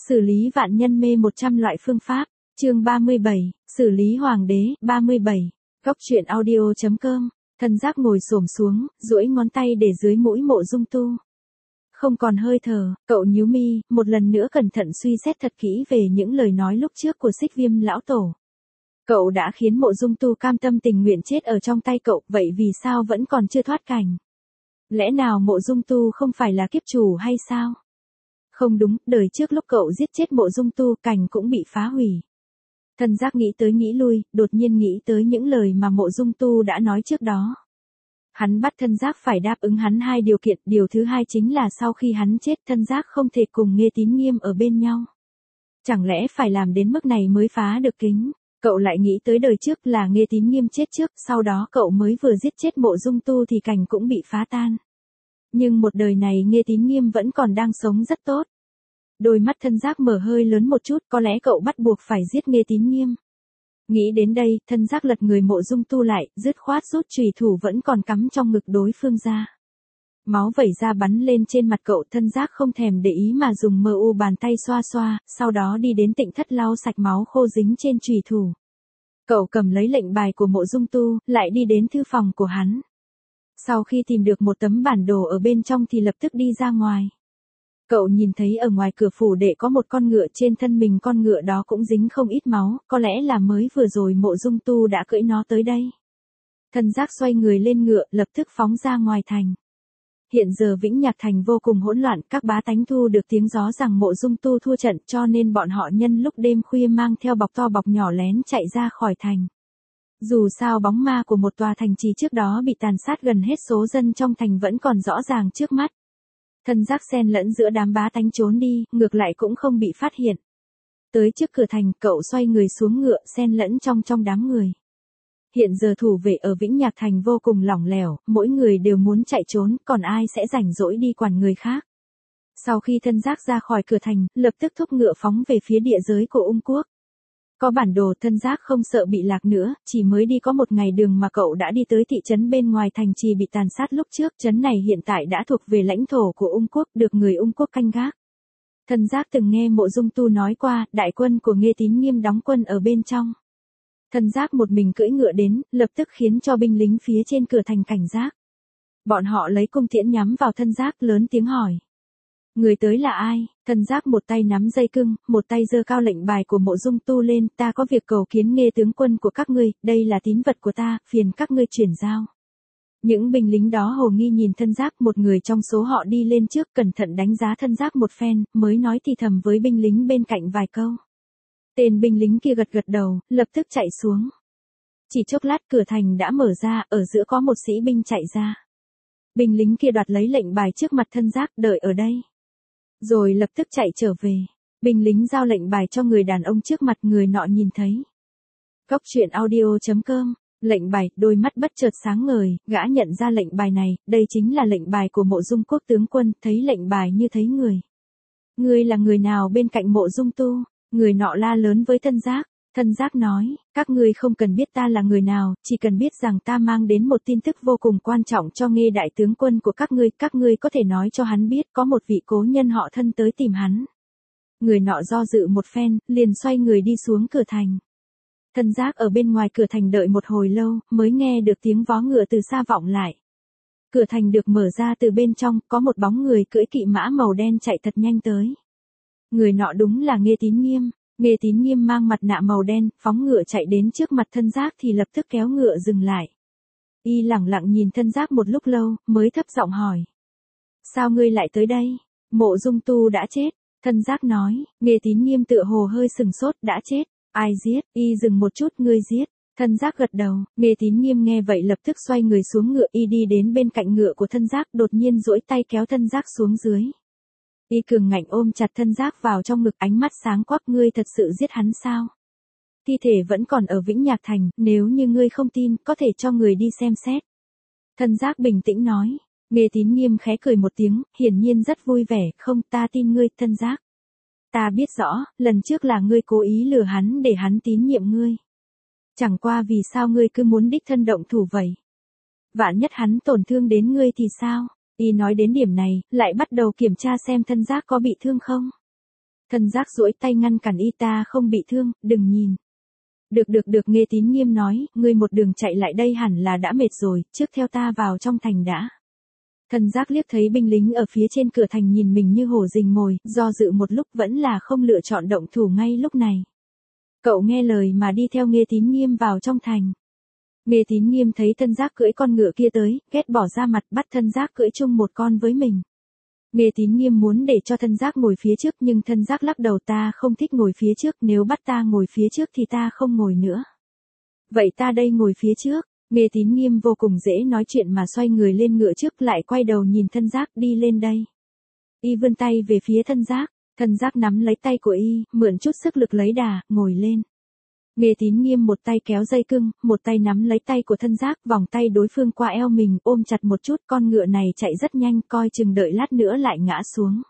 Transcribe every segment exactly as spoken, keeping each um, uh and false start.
Xử lý vạn nhân mê một trăm loại phương pháp, chương ba mươi bảy, xử lý hoàng đế, ba mươi bảy, góc truyện audio.com, Thân Giác ngồi xổm xuống, duỗi ngón tay để dưới mũi Mộ Dung Tu. Không còn hơi thở, cậu nhíu mi, một lần nữa cẩn thận suy xét thật kỹ về những lời nói lúc trước của Xích Viêm lão tổ. Cậu đã khiến Mộ Dung Tu cam tâm tình nguyện chết ở trong tay cậu, vậy vì sao vẫn còn chưa thoát cảnh? Lẽ nào Mộ Dung Tu không phải là kiếp chủ hay sao? Không đúng, đời trước lúc cậu giết chết Mộ Dung Tu, cảnh cũng bị phá hủy. Thân Giác nghĩ tới nghĩ lui, đột nhiên nghĩ tới những lời mà Mộ Dung Tu đã nói trước đó. Hắn bắt Thân Giác phải đáp ứng hắn hai điều kiện, điều thứ hai chính là sau khi hắn chết Thân Giác không thể cùng Nghê Tín Nghiêm ở bên nhau. Chẳng lẽ phải làm đến mức này mới phá được kính? Cậu lại nghĩ tới đời trước là Nghê Tín Nghiêm chết trước, sau đó cậu mới vừa giết chết Mộ Dung Tu thì cảnh cũng bị phá tan. Nhưng một đời này Nghê Tín Nghiêm vẫn còn đang sống rất tốt. Đôi mắt Thân Giác mở hơi lớn một chút, có lẽ cậu bắt buộc phải giết Nghê Tín Nghiêm. Nghĩ đến đây, Thân Giác lật người Mộ Dung Tu lại, dứt khoát rút chùy thủ vẫn còn cắm trong ngực đối phương ra. Máu vẩy ra bắn lên trên mặt cậu, Thân Giác không thèm để ý mà dùng mờ u bàn tay xoa xoa, sau đó đi đến Tịnh Thất lau sạch máu khô dính trên chùy thủ. Cậu cầm lấy lệnh bài của Mộ Dung Tu, lại đi đến thư phòng của hắn. Sau khi tìm được một tấm bản đồ ở bên trong thì lập tức đi ra ngoài. Cậu nhìn thấy ở ngoài cửa phủ đệ có một con ngựa, trên thân mình con ngựa đó cũng dính không ít máu, có lẽ là mới vừa rồi Mộ Dung Tu đã cưỡi nó tới đây. Thân Giác xoay người lên ngựa, lập tức phóng ra ngoài thành. Hiện giờ Vĩnh Nhạc Thành vô cùng hỗn loạn, các bá tánh thu được tiếng gió rằng Mộ Dung Tu thua trận, cho nên bọn họ nhân lúc đêm khuya mang theo bọc to bọc nhỏ lén chạy ra khỏi thành. Dù sao bóng ma của một tòa thành trì trước đó bị tàn sát gần hết số dân trong thành vẫn còn rõ ràng trước mắt. Thân Giác xen lẫn giữa đám bá tánh trốn đi, ngược lại cũng không bị phát hiện. Tới trước cửa thành, cậu xoay người xuống ngựa, xen lẫn trong trong đám người. Hiện giờ thủ vệ ở Vĩnh Nhạc Thành vô cùng lỏng lẻo, mỗi người đều muốn chạy trốn, còn ai sẽ rảnh rỗi đi quản người khác. Sau khi Thân Giác ra khỏi cửa thành, lập tức thúc ngựa phóng về phía địa giới của Ung Quốc. Có bản đồ, Thân Giác không sợ bị lạc nữa, chỉ mới đi có một ngày đường mà cậu đã đi tới thị trấn bên ngoài thành trì bị tàn sát lúc trước. Trấn này hiện tại đã thuộc về lãnh thổ của Ung Quốc, được người Ung Quốc canh gác. Thân Giác từng nghe Mộ Dung Tu nói qua, đại quân của Nghê Tín Nghiêm đóng quân ở bên trong. Thân Giác một mình cưỡi ngựa đến, lập tức khiến cho binh lính phía trên cửa thành cảnh giác. Bọn họ lấy cung tiễn nhắm vào Thân Giác, lớn tiếng hỏi. Người tới là ai? Thân Giác một tay nắm dây cưng, một tay giơ cao lệnh bài của Mộ Dung Tu lên, ta có việc cầu kiến Nghê tướng quân của các ngươi, đây là tín vật của ta, phiền các ngươi chuyển giao. Những binh lính đó hồ nghi nhìn Thân Giác, một người trong số họ đi lên trước, cẩn thận đánh giá Thân Giác một phen, mới nói thì thầm với binh lính bên cạnh vài câu. Tên binh lính kia gật gật đầu, lập tức chạy xuống. Chỉ chốc lát cửa thành đã mở ra, ở giữa có một sĩ binh chạy ra. Binh lính kia đoạt lấy lệnh bài trước mặt Thân Giác, đợi ở đây. Rồi lập tức chạy trở về. Binh lính giao lệnh bài cho người đàn ông trước mặt, người nọ nhìn thấy. Góc truyện audio.com, lệnh bài, đôi mắt bất chợt sáng ngời, gã nhận ra lệnh bài này, đây chính là lệnh bài của Mộ Dung Quốc tướng quân, thấy lệnh bài như thấy người. Ngươi là người nào bên cạnh Mộ Dung Tu? Người nọ la lớn với Thân Giác. Thân Giác nói, các ngươi không cần biết ta là người nào, chỉ cần biết rằng ta mang đến một tin tức vô cùng quan trọng cho Nghê đại tướng quân của các ngươi, các ngươi có thể nói cho hắn biết có một vị cố nhân họ Thân tới tìm hắn. Người nọ do dự một phen, liền xoay người đi xuống cửa thành. Thân Giác ở bên ngoài cửa thành đợi một hồi lâu, mới nghe được tiếng vó ngựa từ xa vọng lại. Cửa thành được mở ra từ bên trong, có một bóng người cưỡi kỵ mã màu đen chạy thật nhanh tới. Người nọ đúng là Nghê Tín Nghiêm. Nghê Tín Nghiêm mang mặt nạ màu đen, phóng ngựa chạy đến trước mặt Thân Giác thì lập tức kéo ngựa dừng lại. Y lẳng lặng nhìn Thân Giác một lúc lâu, mới thấp giọng hỏi. Sao ngươi lại tới đây? Mộ Dung Tu đã chết. Thân Giác nói, Nghê Tín Nghiêm tựa hồ hơi sừng sốt, đã chết. Ai giết? Y dừng một chút, ngươi giết. Thân Giác gật đầu, Nghê Tín Nghiêm nghe vậy lập tức xoay người xuống ngựa, y đi đến bên cạnh ngựa của Thân Giác, đột nhiên duỗi tay kéo Thân Giác xuống dưới. Y cường ngạnh ôm chặt Thân Giác vào trong ngực, ánh mắt sáng quắc, ngươi thật sự giết hắn sao? Thi thể vẫn còn ở Vĩnh Nhạc Thành, nếu như ngươi không tin, có thể cho người đi xem xét. Thân Giác bình tĩnh nói. Nghê Tín Nghiêm khẽ cười một tiếng, hiển nhiên rất vui vẻ, không, ta tin ngươi, Thân Giác. Ta biết rõ, lần trước là ngươi cố ý lừa hắn để hắn tín nhiệm ngươi. Chẳng qua vì sao ngươi cứ muốn đích thân động thủ vậy? Vạn nhất hắn tổn thương đến ngươi thì sao? Y nói đến điểm này, lại bắt đầu kiểm tra xem Thân Giác có bị thương không. Thân giác duỗi tay ngăn cản y, ta không bị thương, đừng nhìn. Được được được, Nghê Tín Nghiêm nói, ngươi một đường chạy lại đây hẳn là đã mệt rồi, trước theo ta vào trong thành đã. Thân giác liếc thấy binh lính ở phía trên cửa thành nhìn mình như hổ rình mồi, do dự một lúc vẫn là không lựa chọn động thủ ngay lúc này. Cậu nghe lời mà đi theo Nghê Tín Nghiêm vào trong thành. Nghê Tín Nghiêm thấy thân giác cưỡi con ngựa kia tới, ghét bỏ ra mặt bắt thân giác cưỡi chung một con với mình. Nghê Tín Nghiêm muốn để cho thân giác ngồi phía trước nhưng thân giác lắc đầu, ta không thích ngồi phía trước, nếu bắt ta ngồi phía trước thì ta không ngồi nữa. Vậy ta đây ngồi phía trước. Nghê Tín Nghiêm vô cùng dễ nói chuyện mà xoay người lên ngựa trước, lại quay đầu nhìn thân giác, đi lên đây. Y vươn tay về phía thân giác, thân giác nắm lấy tay của y, mượn chút sức lực lấy đà, ngồi lên. Nghê Tín Nghiêm một tay kéo dây cưng, một tay nắm lấy tay của thân giác, vòng tay đối phương qua eo mình, ôm chặt một chút, con ngựa này chạy rất nhanh, coi chừng đợi lát nữa lại ngã xuống.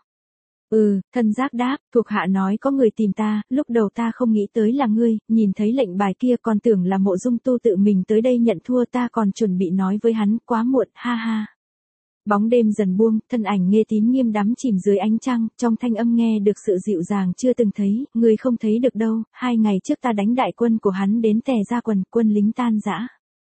Ừ, thân giác đáp, thuộc hạ nói có người tìm ta, lúc đầu ta không nghĩ tới là ngươi, nhìn thấy lệnh bài kia còn tưởng là Mộ Dung Tu tự mình tới đây nhận thua, ta còn chuẩn bị nói với hắn, quá muộn, ha ha. Bóng đêm dần buông, thân ảnh Nghê Tín Nghiêm đắm chìm dưới ánh trăng, trong thanh âm nghe được sự dịu dàng chưa từng thấy, ngươi không thấy được đâu, hai ngày trước ta đánh đại quân của hắn đến tè ra quần, quân lính tan rã.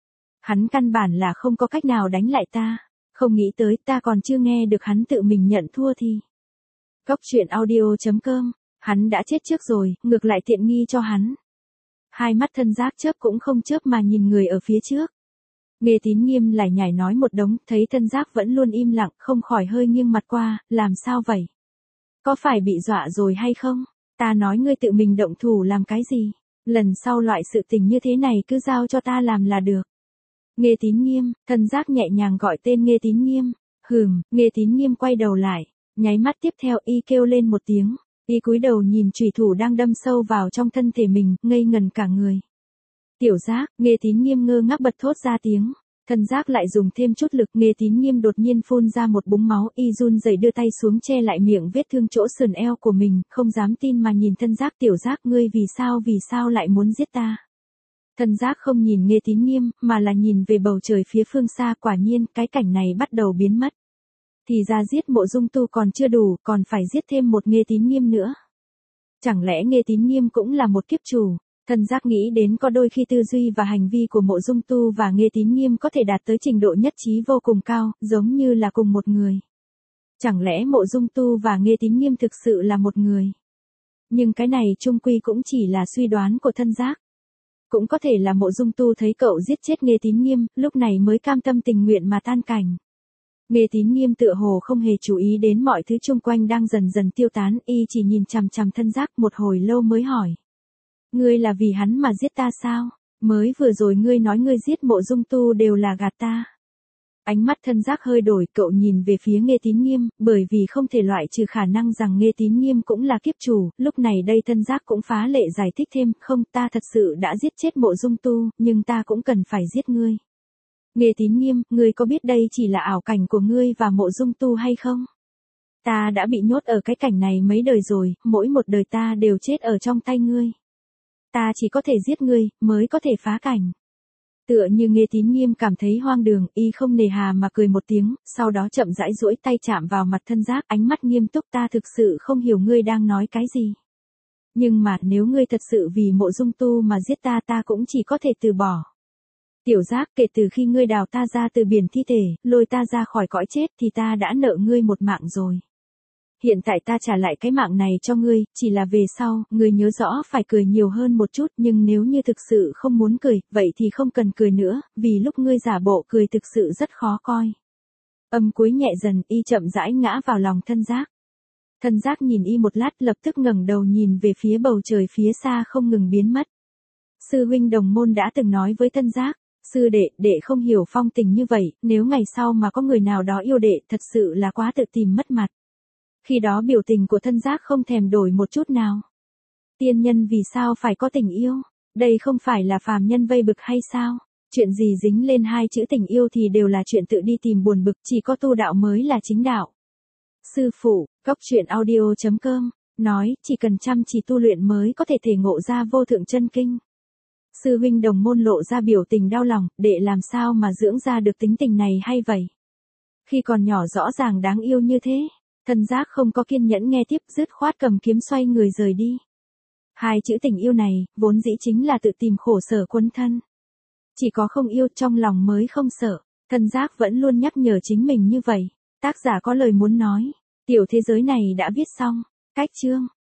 Hắn căn bản là không có cách nào đánh lại ta, không nghĩ tới ta còn chưa nghe được hắn tự mình nhận thua thì. Góc truyện audio chấm com, hắn đã chết trước rồi, ngược lại tiện nghi cho hắn. Hai mắt thân giác chớp cũng không chớp mà nhìn người ở phía trước. Nghê Tín Nghiêm lại nhảy nói một đống, thấy thân giác vẫn luôn im lặng, không khỏi hơi nghiêng mặt qua, làm sao vậy? Có phải bị dọa rồi hay không? Ta nói ngươi tự mình động thủ làm cái gì? Lần sau loại sự tình như thế này cứ giao cho ta làm là được. Nghê Tín Nghiêm, thân giác nhẹ nhàng gọi tên Nghê Tín Nghiêm. Hừm, Nghê Tín Nghiêm quay đầu lại, nháy mắt tiếp theo y kêu lên một tiếng, y cúi đầu nhìn chủy thủ đang đâm sâu vào trong thân thể mình, ngây ngần cả người. Tiểu giác, Nghê Tín Nghiêm ngơ ngác bật thốt ra tiếng. Thân giác lại dùng thêm chút lực, Nghê Tín Nghiêm đột nhiên phun ra một búng máu, y run rẩy đưa tay xuống che lại miệng vết thương chỗ sườn eo của mình, không dám tin mà nhìn thân giác, tiểu giác, ngươi vì sao vì sao lại muốn giết ta? Thân giác không nhìn Nghê Tín Nghiêm, mà là nhìn về bầu trời phía phương xa, quả nhiên, cái cảnh này bắt đầu biến mất. Thì ra giết Mộ Dung Tu còn chưa đủ, còn phải giết thêm một Nghê Tín Nghiêm nữa. Chẳng lẽ Nghê Tín Nghiêm cũng là một kiếp chủ? Thân giác nghĩ đến có đôi khi tư duy và hành vi của Mộ Dung Tu và Nghê Tín Nghiêm có thể đạt tới trình độ nhất trí vô cùng cao, giống như là cùng một người. Chẳng lẽ Mộ Dung Tu và Nghê Tín Nghiêm thực sự là một người? Nhưng cái này chung quy cũng chỉ là suy đoán của thân giác. Cũng có thể là Mộ Dung Tu thấy cậu giết chết Nghê Tín Nghiêm, lúc này mới cam tâm tình nguyện mà tan cảnh. Nghê Tín Nghiêm tựa hồ không hề chú ý đến mọi thứ chung quanh đang dần dần tiêu tán, y chỉ nhìn chằm chằm thân giác một hồi lâu mới hỏi. Ngươi là vì hắn mà giết ta sao? Mới vừa rồi ngươi nói ngươi giết Mộ Dung Tu đều là gạt ta. Ánh mắt thân giác hơi đổi, cậu nhìn về phía Nghê Tín Nghiêm, bởi vì không thể loại trừ khả năng rằng Nghê Tín Nghiêm cũng là kiếp chủ, lúc này đây thân giác cũng phá lệ giải thích thêm, không, ta thật sự đã giết chết Mộ Dung Tu, nhưng ta cũng cần phải giết ngươi. Nghê Tín Nghiêm, ngươi có biết đây chỉ là ảo cảnh của ngươi và Mộ Dung Tu hay không? Ta đã bị nhốt ở cái cảnh này mấy đời rồi, mỗi một đời ta đều chết ở trong tay ngươi. Ta chỉ có thể giết ngươi, mới có thể phá cảnh. Tựa như Nghê Tín Nghiêm cảm thấy hoang đường, y không nề hà mà cười một tiếng, sau đó chậm rãi duỗi tay chạm vào mặt thân giác, ánh mắt nghiêm túc, ta thực sự không hiểu ngươi đang nói cái gì. Nhưng mà nếu ngươi thật sự vì Mộ Dung Tu mà giết ta, ta cũng chỉ có thể từ bỏ. Tiểu giác, kể từ khi ngươi đào ta ra từ biển thi thể, lôi ta ra khỏi cõi chết thì ta đã nợ ngươi một mạng rồi. Hiện tại ta trả lại cái mạng này cho ngươi, chỉ là về sau, ngươi nhớ rõ phải cười nhiều hơn một chút, nhưng nếu như thực sự không muốn cười, vậy thì không cần cười nữa, vì lúc ngươi giả bộ cười thực sự rất khó coi. Âm cuối nhẹ dần, y chậm rãi ngã vào lòng thân giác. Thân giác nhìn y một lát, lập tức ngẩng đầu nhìn về phía bầu trời phía xa không ngừng biến mất. Sư huynh đồng môn đã từng nói với thân giác, sư đệ, đệ không hiểu phong tình như vậy, nếu ngày sau mà có người nào đó yêu đệ, thật sự là quá tự tìm mất mặt. Khi đó biểu tình của thân giác không thèm đổi một chút nào. Tiên nhân vì sao phải có tình yêu? Đây không phải là phàm nhân vây bực hay sao? Chuyện gì dính lên hai chữ tình yêu thì đều là chuyện tự đi tìm buồn bực, chỉ có tu đạo mới là chính đạo. Sư phụ, góc truyện audio chấm com, nói, chỉ cần chăm chỉ tu luyện mới có thể thể ngộ ra vô thượng chân kinh. Sư huynh đồng môn lộ ra biểu tình đau lòng, đệ làm sao mà dưỡng ra được tính tình này hay vậy? Khi còn nhỏ rõ ràng đáng yêu như thế. Thân giác không có kiên nhẫn nghe tiếp, dứt khoát cầm kiếm xoay người rời đi. Hai chữ tình yêu này, vốn dĩ chính là tự tìm khổ sở quấn thân. Chỉ có không yêu trong lòng mới không sợ. Thân giác vẫn luôn nhắc nhở chính mình như vậy. Tác giả có lời muốn nói. Tiểu thế giới này đã viết xong. Cách chương.